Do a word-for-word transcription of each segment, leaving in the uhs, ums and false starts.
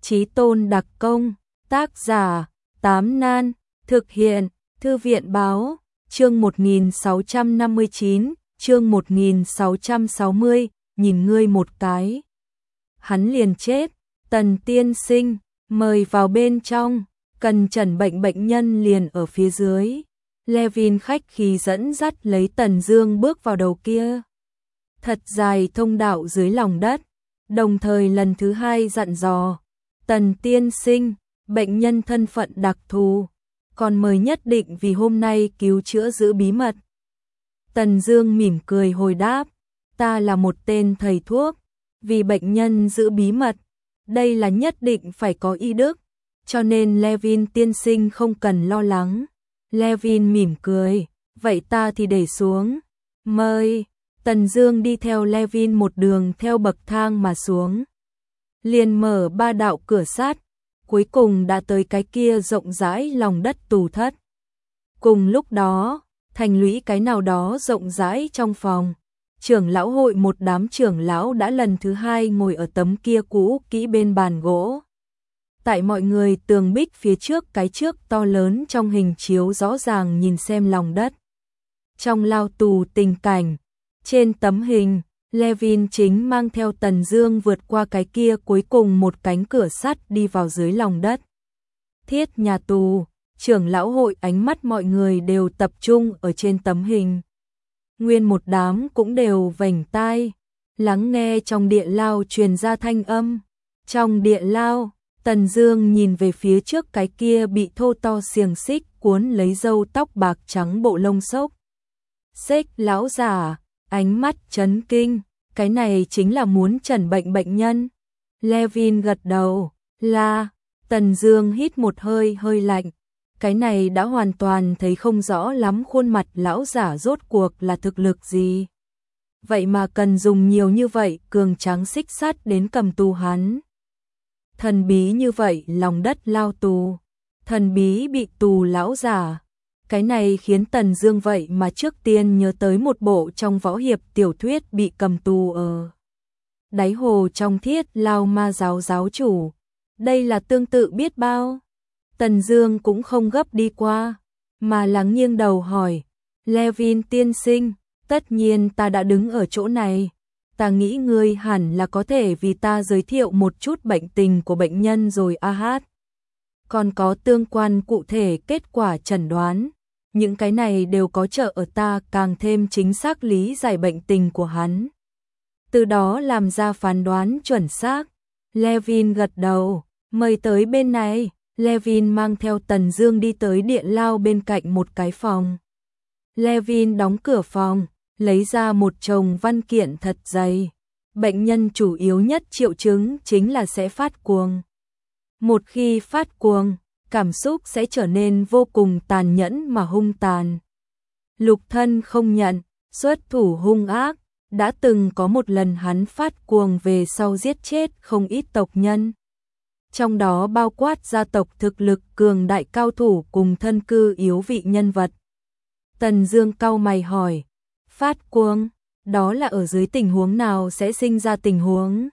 Chí tôn đặc công, tác giả, Tám Nan, thực hiện, Thư viện báo, chương một nghìn sáu trăm năm mươi chín, chương một nghìn sáu trăm sáu mươi, nhìn ngươi một cái. Hắn liền chết, Tần tiên sinh, mời vào bên trong, cần chẩn bệnh bệnh nhân liền ở phía dưới. Levin khách khí dẫn dắt lấy Tần Dương bước vào đầu kia. Thật dài thông đạo dưới lòng đất, đồng thời lần thứ hai dặn dò, Tần tiên sinh, bệnh nhân thân phận đặc thù, còn mời nhất định vì hôm nay cứu chữa giữ bí mật. Tần Dương mỉm cười hồi đáp, ta là một tên thầy thuốc, vì bệnh nhân giữ bí mật, đây là nhất định phải có y đức, cho nên Levin tiên sinh không cần lo lắng. Levin mỉm cười, vậy ta thì để xuống, mời. Tần Dương đi theo Levin một đường theo bậc thang mà xuống, liền mở ba đạo cửa sắt, cuối cùng đã tới cái kia rộng rãi lòng đất tù thất. Cùng lúc đó, thành lũy cái nào đó rộng rãi trong phòng, trưởng lão hội một đám trưởng lão đã lần thứ hai ngồi ở tấm kia cũ kỹ bên bàn gỗ. Tại mọi người tường bích phía trước cái trước to lớn trong hình chiếu rõ ràng nhìn xem lòng đất. Trong lao tù tình cảnh, trên tấm hình, Levin chính mang theo Tần Dương vượt qua cái kia cuối cùng một cánh cửa sắt đi vào dưới lòng đất. Thiết nhà tù, trưởng lão hội ánh mắt mọi người đều tập trung ở trên tấm hình. Nguyên một đám cũng đều vểnh tai, lắng nghe trong địa lao truyền ra thanh âm. Trong địa lao, Tần Dương nhìn về phía trước cái kia bị thô to xiềng xích cuốn lấy râu tóc bạc trắng bộ lông xốc. Xích lão giả, ánh mắt chấn kinh, cái này chính là muốn chẩn bệnh bệnh nhân. Levin gật đầu, là. Tần Dương hít một hơi hơi lạnh, cái này đã hoàn toàn thấy không rõ lắm khuôn mặt lão giả rốt cuộc là thực lực gì. Vậy mà cần dùng nhiều như vậy cường tráng xích sắt đến cầm tù hắn. Thần bí như vậy lòng đất lao tù, thần bí bị tù lão giả. Cái này khiến Tần Dương vậy mà trước tiên nhớ tới một bộ trong võ hiệp tiểu thuyết bị cầm tù ở đáy hồ trong Thiết Lao Ma giáo giáo chủ. Đây là tương tự biết bao. Tần Dương cũng không gấp đi qua, mà lắng nghiêng đầu hỏi, Levin tiên sinh, tất nhiên ta đã đứng ở chỗ này, ta nghĩ ngươi hẳn là có thể vì ta giới thiệu một chút bệnh tình của bệnh nhân rồi a hát. Còn có tương quan cụ thể kết quả chẩn đoán, những cái này đều có trợ ở ta càng thêm chính xác lý giải bệnh tình của hắn, từ đó làm ra phán đoán chuẩn xác. Levin gật đầu, mời tới bên này. Levin mang theo Tần Dương đi tới địa lao bên cạnh một cái phòng. Levin đóng cửa phòng, lấy ra một chồng văn kiện thật dày. Bệnh nhân chủ yếu nhất triệu chứng chính là sẽ phát cuồng. Một khi phát cuồng, cảm xúc sẽ trở nên vô cùng tàn nhẫn mà hung tàn. Lục thân không nhận, xuất thủ hung ác, đã từng có một lần hắn phát cuồng về sau giết chết không ít tộc nhân. Trong đó bao quát gia tộc thực lực cường đại cao thủ cùng thân cư yếu vị nhân vật. Tần Dương cau mày hỏi, phát cuồng, đó là ở dưới tình huống nào sẽ sinh ra tình huống?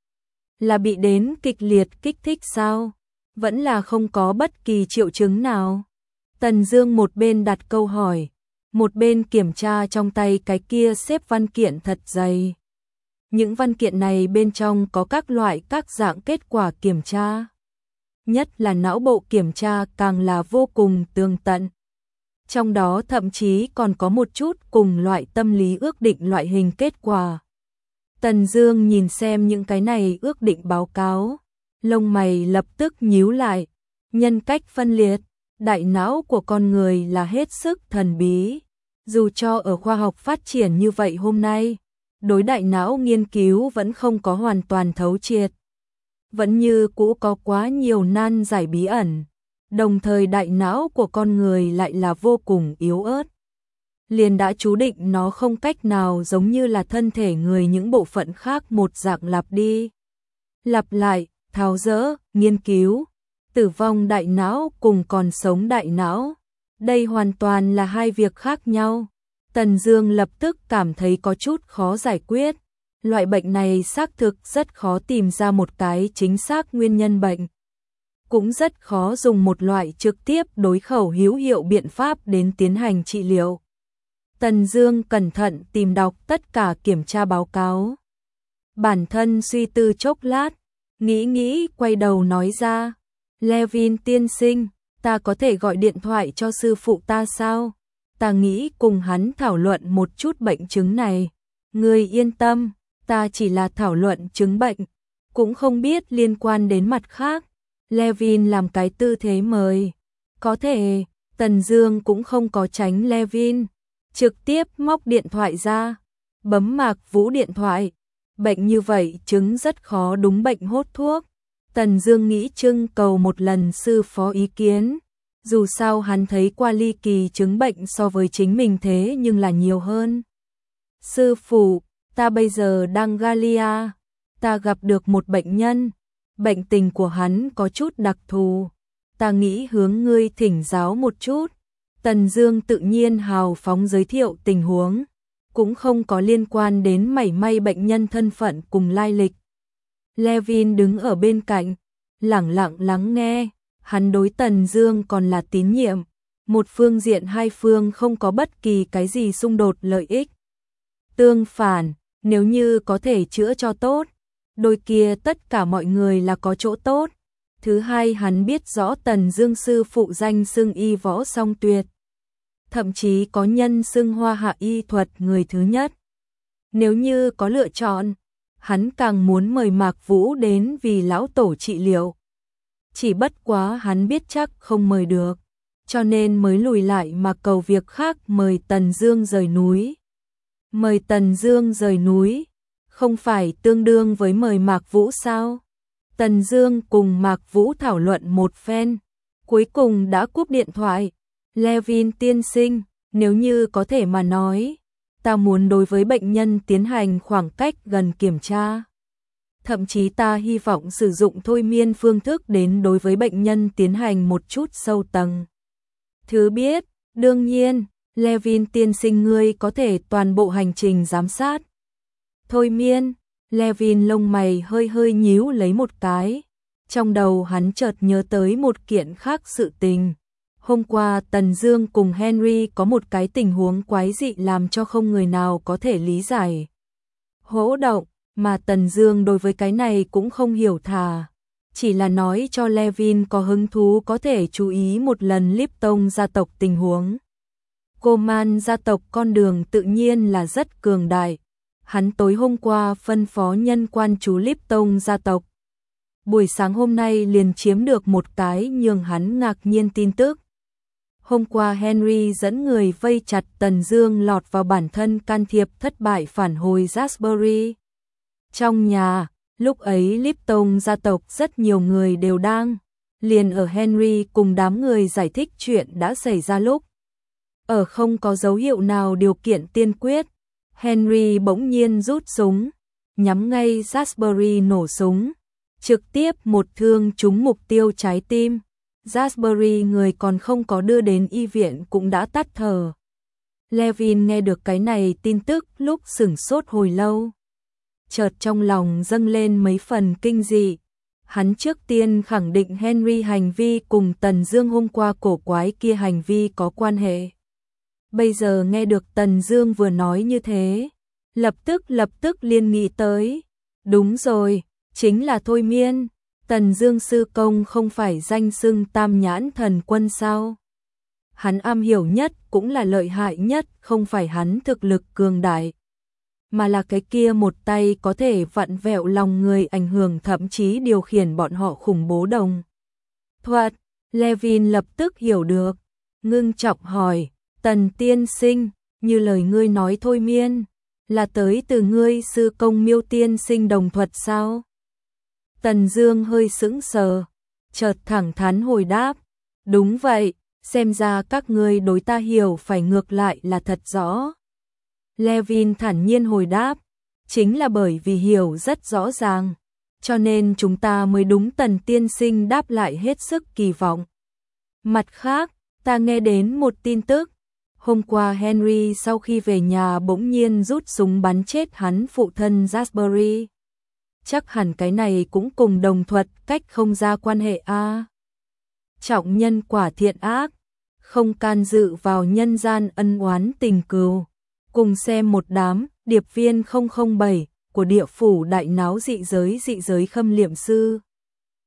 Là bị đến kịch liệt kích thích sao? Vẫn là không có bất kỳ triệu chứng nào? Tần Dương một bên đặt câu hỏi, một bên kiểm tra trong tay cái kia xếp văn kiện thật dày. Những văn kiện này bên trong có các loại các dạng kết quả kiểm tra. Nhất là não bộ kiểm tra càng là vô cùng tường tận. Trong đó thậm chí còn có một chút cùng loại tâm lý ước định loại hình kết quả. Tần Dương nhìn xem những cái này ước định báo cáo, lông mày lập tức nhíu lại. Nhân cách phân liệt, đại não của con người là hết sức thần bí. Dù cho ở khoa học phát triển như vậy hôm nay, đối đại não nghiên cứu vẫn không có hoàn toàn thấu triệt. Vẫn như cũ có quá nhiều nan giải bí ẩn, đồng thời đại não của con người lại là vô cùng yếu ớt. Liền đã chú định nó không cách nào giống như là thân thể người những bộ phận khác một dạng lặp đi, lặp lại, tháo dỡ, nghiên cứu. Tử vong đại não cùng còn sống đại não, đây hoàn toàn là hai việc khác nhau. Tần Dương lập tức cảm thấy có chút khó giải quyết. Loại bệnh này xác thực rất khó tìm ra một cái chính xác nguyên nhân bệnh. Cũng rất khó dùng một loại trực tiếp đối khẩu hữu hiệu biện pháp đến tiến hành trị liệu. Tần Dương cẩn thận tìm đọc tất cả kiểm tra báo cáo. Bản thân suy tư chốc lát, nghĩ nghĩ quay đầu nói ra, Levin tiên sinh, ta có thể gọi điện thoại cho sư phụ ta sao? Ta nghĩ cùng hắn thảo luận một chút bệnh chứng này. Ngươi yên tâm, ta chỉ là thảo luận chứng bệnh, cũng không biết liên quan đến mặt khác. Levin làm cái tư thế mời. Có thể, Tần Dương cũng không có tránh Levin, trực tiếp móc điện thoại ra, bấm Mạc Vũ điện thoại. Bệnh như vậy chứng rất khó đúng bệnh hốt thuốc. Tần Dương nghĩ trưng cầu một lần sư phó ý kiến. Dù sao hắn thấy qua ly kỳ chứng bệnh so với chính mình thế nhưng là nhiều hơn. Sư phụ, ta bây giờ đang Galia. Ta gặp được một bệnh nhân. Bệnh tình của hắn có chút đặc thù. Ta nghĩ hướng ngươi thỉnh giáo một chút. Tần Dương tự nhiên hào phóng giới thiệu tình huống, cũng không có liên quan đến mảy may bệnh nhân thân phận cùng lai lịch. Levin đứng ở bên cạnh, lẳng lặng lắng nghe, hắn đối Tần Dương còn là tín nhiệm, một phương diện hai phương không có bất kỳ cái gì xung đột lợi ích. Tương phản, nếu như có thể chữa cho tốt, đôi kia tất cả mọi người là có chỗ tốt. Thứ hai, hắn biết rõ Tần Dương sư phụ danh xưng y võ song tuyệt, thậm chí có nhân xưng Hoa Hạ y thuật người thứ nhất. Nếu như có lựa chọn, hắn càng muốn mời Mạc Vũ đến vì lão tổ trị liệu. Chỉ bất quá hắn biết chắc không mời được, cho nên mới lùi lại mà cầu việc khác, mời Tần Dương rời núi. Mời Tần Dương rời núi, không phải tương đương với mời Mạc Vũ sao? Tần Dương cùng Mạc Vũ thảo luận một phen, cuối cùng đã cúp điện thoại. Levin tiên sinh, nếu như có thể mà nói, ta muốn đối với bệnh nhân tiến hành khoảng cách gần kiểm tra. Thậm chí ta hy vọng sử dụng thôi miên phương thức đến đối với bệnh nhân tiến hành một chút sâu tầng. Thứ biết, đương nhiên, Levin tiên sinh ngươi có thể toàn bộ hành trình giám sát. Thôi miên, Levin lông mày hơi hơi nhíu lấy một cái. Trong đầu hắn chợt nhớ tới một kiện khác sự tình. Hôm qua Tần Dương cùng Henry có một cái tình huống quái dị làm cho không người nào có thể lý giải. Hỗn động, mà Tần Dương đối với cái này cũng không hiểu thà, chỉ là nói cho Levin có hứng thú có thể chú ý một lần Lipton gia tộc tình huống. Coman gia tộc con đường tự nhiên là rất cường đại. Hắn tối hôm qua phân phó nhân quan chú Lipton gia tộc. Buổi sáng hôm nay liền chiếm được một cái nhường hắn ngạc nhiên tin tức. Hôm qua Henry dẫn người vây chặt Tần Dương lọt vào bản thân can thiệp thất bại phản hồi Jasbury. Trong nhà, lúc ấy Lipton gia tộc rất nhiều người đều đang, liền ở Henry cùng đám người giải thích chuyện đã xảy ra lúc. Ở không có dấu hiệu nào điều kiện tiên quyết, Henry bỗng nhiên rút súng, nhắm ngay Jasbury nổ súng, trực tiếp một thương trúng mục tiêu trái tim. Jasbury người còn không có đưa đến y viện cũng đã tắt thở. Levin nghe được cái này tin tức lúc sửng sốt hồi lâu. Chợt trong lòng dâng lên mấy phần kinh dị. Hắn trước tiên khẳng định Henry hành vi cùng Tần Dương hôm qua cổ quái kia hành vi có quan hệ. Bây giờ nghe được Tần Dương vừa nói như thế, lập tức lập tức liên nghĩ tới. Đúng rồi, chính là thôi miên. Tần Dương sư công không phải danh xưng Tam Nhãn Thần Quân sao? Hắn am hiểu nhất cũng là lợi hại nhất, không phải hắn thực lực cường đại, mà là cái kia một tay có thể vặn vẹo lòng người, ảnh hưởng thậm chí điều khiển bọn họ khủng bố đồng thuật. Levin lập tức hiểu được, ngưng trọng hỏi, Tần tiên sinh, như lời ngươi nói thôi miên, là tới từ ngươi sư công Miêu tiên sinh đồng thuật sao? Tần Dương hơi sững sờ, chợt thẳng thắn hồi đáp, đúng vậy, xem ra các ngươi đối ta hiểu phải ngược lại là thật rõ. Levin thản nhiên hồi đáp, chính là bởi vì hiểu rất rõ ràng, cho nên chúng ta mới đúng. Tần tiên sinh đáp lại hết sức kỳ vọng. Mặt khác, ta nghe đến một tin tức, Hôm qua Henry sau khi về nhà bỗng nhiên rút súng bắn chết hắn phụ thân Jasbury. Chắc hẳn cái này cũng cùng đồng thuật cách không ra quan hệ a. Trọng nhân quả thiện ác, không can dự vào nhân gian ân oán tình cừu. Cùng xem một đám điệp viên không không bảy của địa phủ đại náo dị giới dị giới khâm liệm sư.